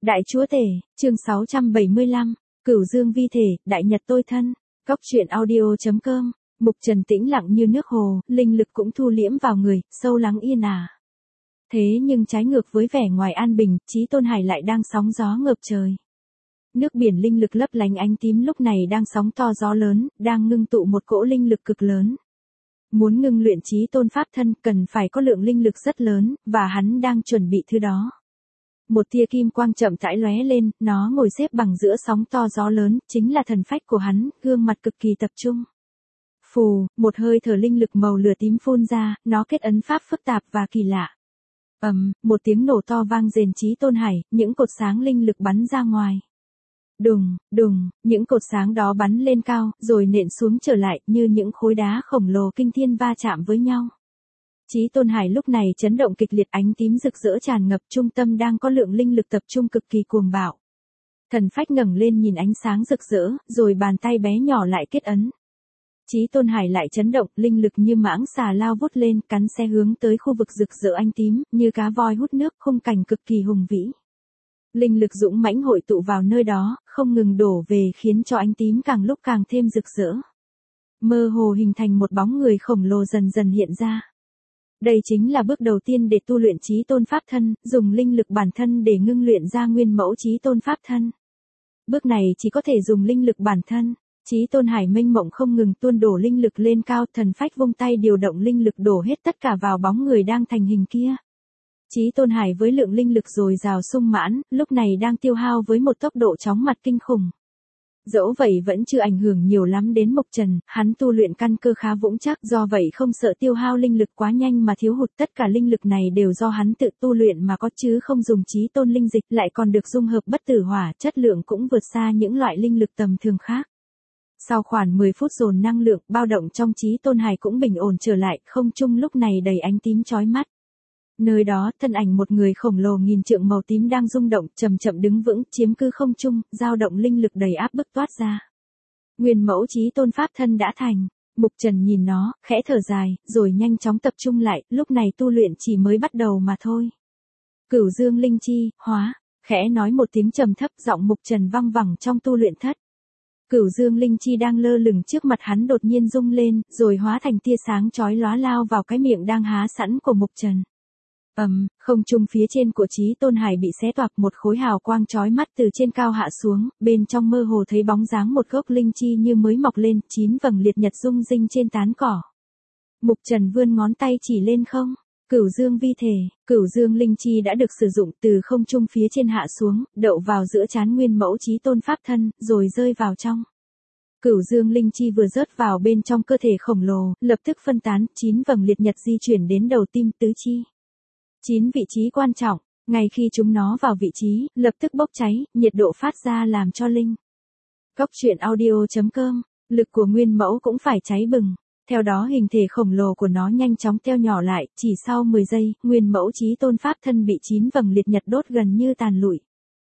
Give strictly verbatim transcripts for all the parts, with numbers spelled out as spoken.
Đại Chúa Tể, chương sáu trăm bảy mươi lăm, Cửu Dương Vi Thể, Đại Nhật Tôi Thân, Cóc truyện audio chấm com, Mục Trần tĩnh lặng như nước hồ, linh lực cũng thu liễm vào người, sâu lắng yên ả. Thế nhưng trái ngược với vẻ ngoài an bình, Chí Tôn Hải lại đang sóng gió ngập trời. Nước biển linh lực lấp lánh ánh tím lúc này đang sóng to gió lớn, đang ngưng tụ một cỗ linh lực cực lớn. Muốn ngưng luyện Chí Tôn Pháp thân cần phải có lượng linh lực rất lớn, và hắn đang chuẩn bị thứ đó. Một tia kim quang chậm rãi lóe lên, nó ngồi xếp bằng giữa sóng to gió lớn, chính là thần phách của hắn, gương mặt cực kỳ tập trung. Phù, một hơi thở linh lực màu lửa tím phun ra, nó kết ấn pháp phức tạp và kỳ lạ. Ầm, um, một tiếng nổ to vang rền Chí Tôn Hải, những cột sáng linh lực bắn ra ngoài. Đùng, đùng, những cột sáng đó bắn lên cao, rồi nện xuống trở lại như những khối đá khổng lồ kinh thiên va chạm với nhau. Chí Tôn Hải lúc này chấn động kịch liệt, ánh tím rực rỡ tràn ngập, trung tâm đang có lượng linh lực tập trung cực kỳ cuồng bạo. Thần phách ngẩng lên nhìn ánh sáng rực rỡ, rồi bàn tay bé nhỏ lại kết ấn. Chí Tôn Hải lại chấn động, linh lực như mãng xà lao vút lên, cắn xe hướng tới khu vực rực rỡ ánh tím, như cá voi hút nước, khung cảnh cực kỳ hùng vĩ. Linh lực dũng mãnh hội tụ vào nơi đó, không ngừng đổ về khiến cho ánh tím càng lúc càng thêm rực rỡ. Mơ hồ hình thành một bóng người khổng lồ dần dần hiện ra. Đây chính là bước đầu tiên để tu luyện Chí Tôn Pháp thân, dùng linh lực bản thân để ngưng luyện ra nguyên mẫu Chí Tôn Pháp thân. Bước này chỉ có thể dùng linh lực bản thân. Chí Tôn Hải mênh mộng không ngừng tuôn đổ linh lực lên cao, thần phách vung tay điều động linh lực đổ hết tất cả vào bóng người đang thành hình kia. Chí Tôn Hải với lượng linh lực dồi dào sung mãn, lúc này đang tiêu hao với một tốc độ chóng mặt kinh khủng. Dẫu vậy vẫn chưa ảnh hưởng nhiều lắm đến Mục Trần, hắn tu luyện căn cơ khá vững chắc, do vậy không sợ tiêu hao linh lực quá nhanh mà thiếu hụt, tất cả linh lực này đều do hắn tự tu luyện mà có chứ không dùng Chí Tôn linh dịch, lại còn được dung hợp bất tử hỏa, chất lượng cũng vượt xa những loại linh lực tầm thường khác. Sau khoảng mười phút dồn năng lượng, bao động trong Chí Tôn Hải cũng bình ổn trở lại, không trung lúc này đầy ánh tím chói mắt. Nơi đó, thân ảnh một người khổng lồ nghìn trượng màu tím đang rung động, chậm chậm đứng vững, chiếm cứ không trung, dao động linh lực đầy áp bức toát ra. Nguyên mẫu Chí Tôn Pháp thân đã thành. Mục Trần nhìn nó, khẽ thở dài, rồi nhanh chóng tập trung lại, lúc này tu luyện chỉ mới bắt đầu mà thôi. Cửu Dương linh chi, hóa, khẽ nói một tiếng trầm thấp, giọng Mục Trần vang vẳng trong tu luyện thất. Cửu Dương linh chi đang lơ lửng trước mặt hắn đột nhiên rung lên, rồi hóa thành tia sáng chói lóa lao vào cái miệng đang há sẵn của Mục Trần. Ầm, um, không trung phía trên của Chí Tôn Hải bị xé toạc, một khối hào quang chói mắt từ trên cao hạ xuống, bên trong mơ hồ thấy bóng dáng một gốc linh chi như mới mọc lên, chín vầng liệt nhật rung rinh trên tán cỏ. Mục Trần vươn ngón tay chỉ lên không, Cửu Dương vi thể, Cửu Dương linh chi đã được sử dụng từ không trung phía trên hạ xuống, đậu vào giữa trán nguyên mẫu Chí Tôn Pháp thân, rồi rơi vào trong. Cửu Dương linh chi vừa rớt vào bên trong cơ thể khổng lồ, lập tức phân tán, chín vầng liệt nhật di chuyển đến đầu tim tứ chi. Chín vị trí quan trọng, ngay khi chúng nó vào vị trí, lập tức bốc cháy, nhiệt độ phát ra làm cho linh. Cóc truyện audio chấm com, lực của nguyên mẫu cũng phải cháy bừng. Theo đó hình thể khổng lồ của nó nhanh chóng teo nhỏ lại, chỉ sau mười giây, nguyên mẫu Chí Tôn Pháp thân bị chín vầng liệt nhật đốt gần như tàn lụi.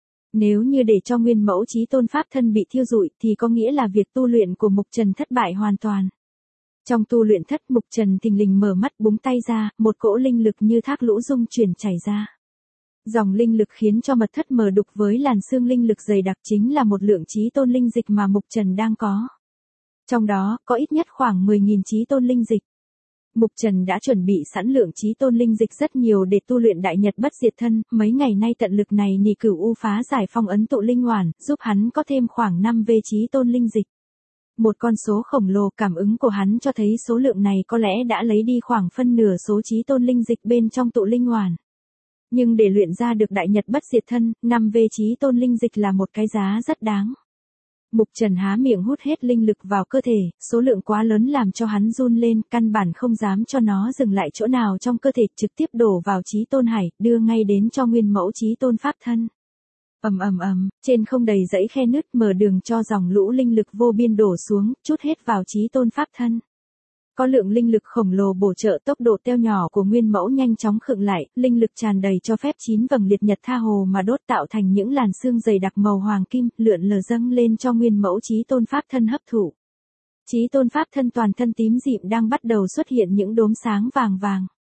Nếu như để cho nguyên mẫu Chí Tôn Pháp thân bị thiêu rụi thì có nghĩa là việc tu luyện của Mục Trần thất bại hoàn toàn. Trong tu luyện thất, Mục Trần thình lình mở mắt, búng tay ra, một cỗ linh lực như thác lũ dung chuyển chảy ra. Dòng linh lực khiến cho mật thất mờ đục với làn sương linh lực dày đặc, chính là một lượng Chí Tôn linh dịch mà Mục Trần đang có. Trong đó, có ít nhất khoảng mười nghìn Chí Tôn linh dịch. Mục Trần đã chuẩn bị sẵn lượng Chí Tôn linh dịch rất nhiều để tu luyện Đại Nhật Bất Diệt Thân, mấy ngày nay tận lực này nỉ cửu u phá giải phong ấn tụ linh hoàn, giúp hắn có thêm khoảng năm vê Chí Tôn linh dịch. Một con số khổng lồ, cảm ứng của hắn cho thấy số lượng này có lẽ đã lấy đi khoảng phân nửa số Chí Tôn linh dịch bên trong tụ linh hoàn. Nhưng để luyện ra được Đại Nhật Bất Diệt Thân, năm vê Chí Tôn linh dịch là một cái giá rất đáng. Mục Trần há miệng hút hết linh lực vào cơ thể, số lượng quá lớn làm cho hắn run lên, căn bản không dám cho nó dừng lại chỗ nào trong cơ thể, trực tiếp đổ vào Chí Tôn Hải, đưa ngay đến cho nguyên mẫu Chí Tôn Pháp thân. Ầm ầm ầm, trên không đầy dãy khe nứt, mở đường cho dòng lũ linh lực vô biên đổ xuống, trút hết vào Chí Tôn Pháp thân. Có lượng linh lực khổng lồ bổ trợ, tốc độ teo nhỏ của nguyên mẫu nhanh chóng khựng lại, linh lực tràn đầy cho phép chín vầng liệt nhật tha hồ mà đốt, tạo thành những làn sương dày đặc màu hoàng kim, lượn lờ dâng lên cho nguyên mẫu Chí Tôn Pháp thân hấp thụ. Chí Tôn Pháp thân toàn thân tím dịm đang bắt đầu xuất hiện những đốm sáng vàng vàng.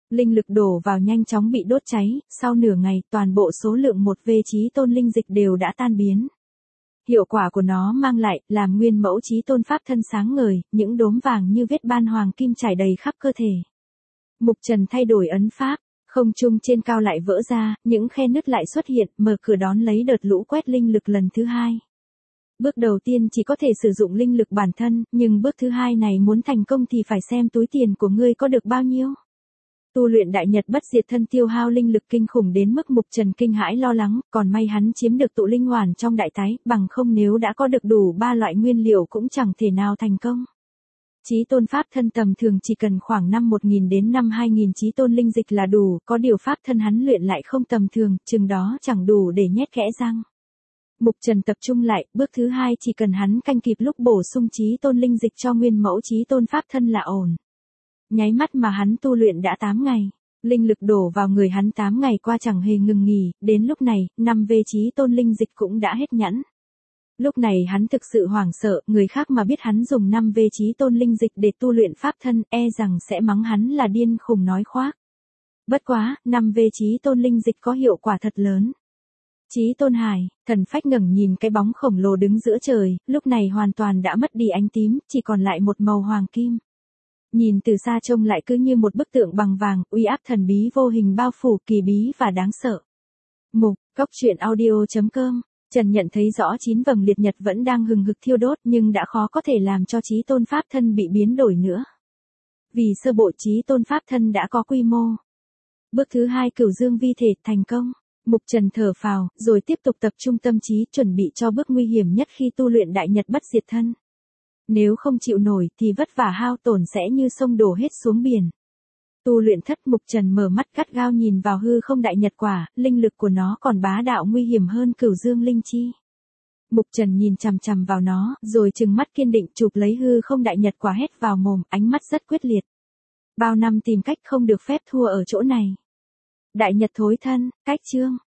Linh lực đổ vào nhanh chóng bị đốt cháy, sau nửa ngày toàn bộ số lượng một V chí tôn linh dịch đều đã tan biến. Hiệu quả của nó mang lại, làm nguyên mẫu chí tôn pháp thân sáng ngời, những đốm vàng như vết ban hoàng kim trải đầy khắp cơ thể. Mục Trần thay đổi ấn pháp, không trung trên cao lại vỡ ra, những khe nứt lại xuất hiện, mở cửa đón lấy đợt lũ quét linh lực lần thứ hai. Bước đầu tiên chỉ có thể sử dụng linh lực bản thân, nhưng bước thứ hai này muốn thành công thì phải xem túi tiền của ngươi có được bao nhiêu. Tu luyện đại nhật bất diệt thân tiêu hao linh lực kinh khủng đến mức Mục Trần kinh hãi lo lắng, còn may hắn chiếm được tụ linh hoàn trong đại tái, bằng không nếu đã có được đủ ba loại nguyên liệu cũng chẳng thể nào thành công. Chí tôn pháp thân tầm thường chỉ cần khoảng năm một nghìn đến năm hai nghìn chí tôn linh dịch là đủ, có điều pháp thân hắn luyện lại không tầm thường, chừng đó chẳng đủ để nhét kẽ răng. Mục Trần tập trung lại, bước thứ hai chỉ cần hắn canh kịp lúc bổ sung chí tôn linh dịch cho nguyên mẫu chí tôn pháp thân là ổn. Nháy mắt mà hắn tu luyện đã tám ngày, linh lực đổ vào người hắn tám ngày qua chẳng hề ngừng nghỉ, đến lúc này, năm V chí tôn linh dịch cũng đã hết nhẵn. Lúc này hắn thực sự hoảng sợ, người khác mà biết hắn dùng năm V chí tôn linh dịch để tu luyện pháp thân, e rằng sẽ mắng hắn là điên khùng nói khoác. Bất quá, năm V chí tôn linh dịch có hiệu quả thật lớn. Chí tôn hải, thần phách ngẩng nhìn cái bóng khổng lồ đứng giữa trời, lúc này hoàn toàn đã mất đi ánh tím, chỉ còn lại một màu hoàng kim. Nhìn từ xa trông lại cứ như một bức tượng bằng vàng, uy áp thần bí vô hình bao phủ, kỳ bí và đáng sợ. Mục, Cốc truyện audio chấm com. Trần nhận thấy rõ chín vầng liệt nhật vẫn đang hừng hực thiêu đốt nhưng đã khó có thể làm cho chí tôn pháp thân bị biến đổi nữa. Vì sơ bộ chí tôn pháp thân đã có quy mô. Bước thứ hai cửu dương vi thể thành công. Mục Trần thở phào, rồi tiếp tục tập trung tâm trí chuẩn bị cho bước nguy hiểm nhất khi tu luyện đại nhật bất diệt thân. Nếu không chịu nổi thì vất vả hao tổn sẽ như sông đổ hết xuống biển. Tu luyện thất Mục Trần mở mắt gắt gao nhìn vào hư không đại nhật quả, linh lực của nó còn bá đạo nguy hiểm hơn cửu dương linh chi. Mục Trần nhìn chằm chằm vào nó, rồi trừng mắt kiên định chụp lấy hư không đại nhật quả hét vào mồm, ánh mắt rất quyết liệt. Bao năm tìm cách không được phép thua ở chỗ này. Đại nhật thối thân, cách chương.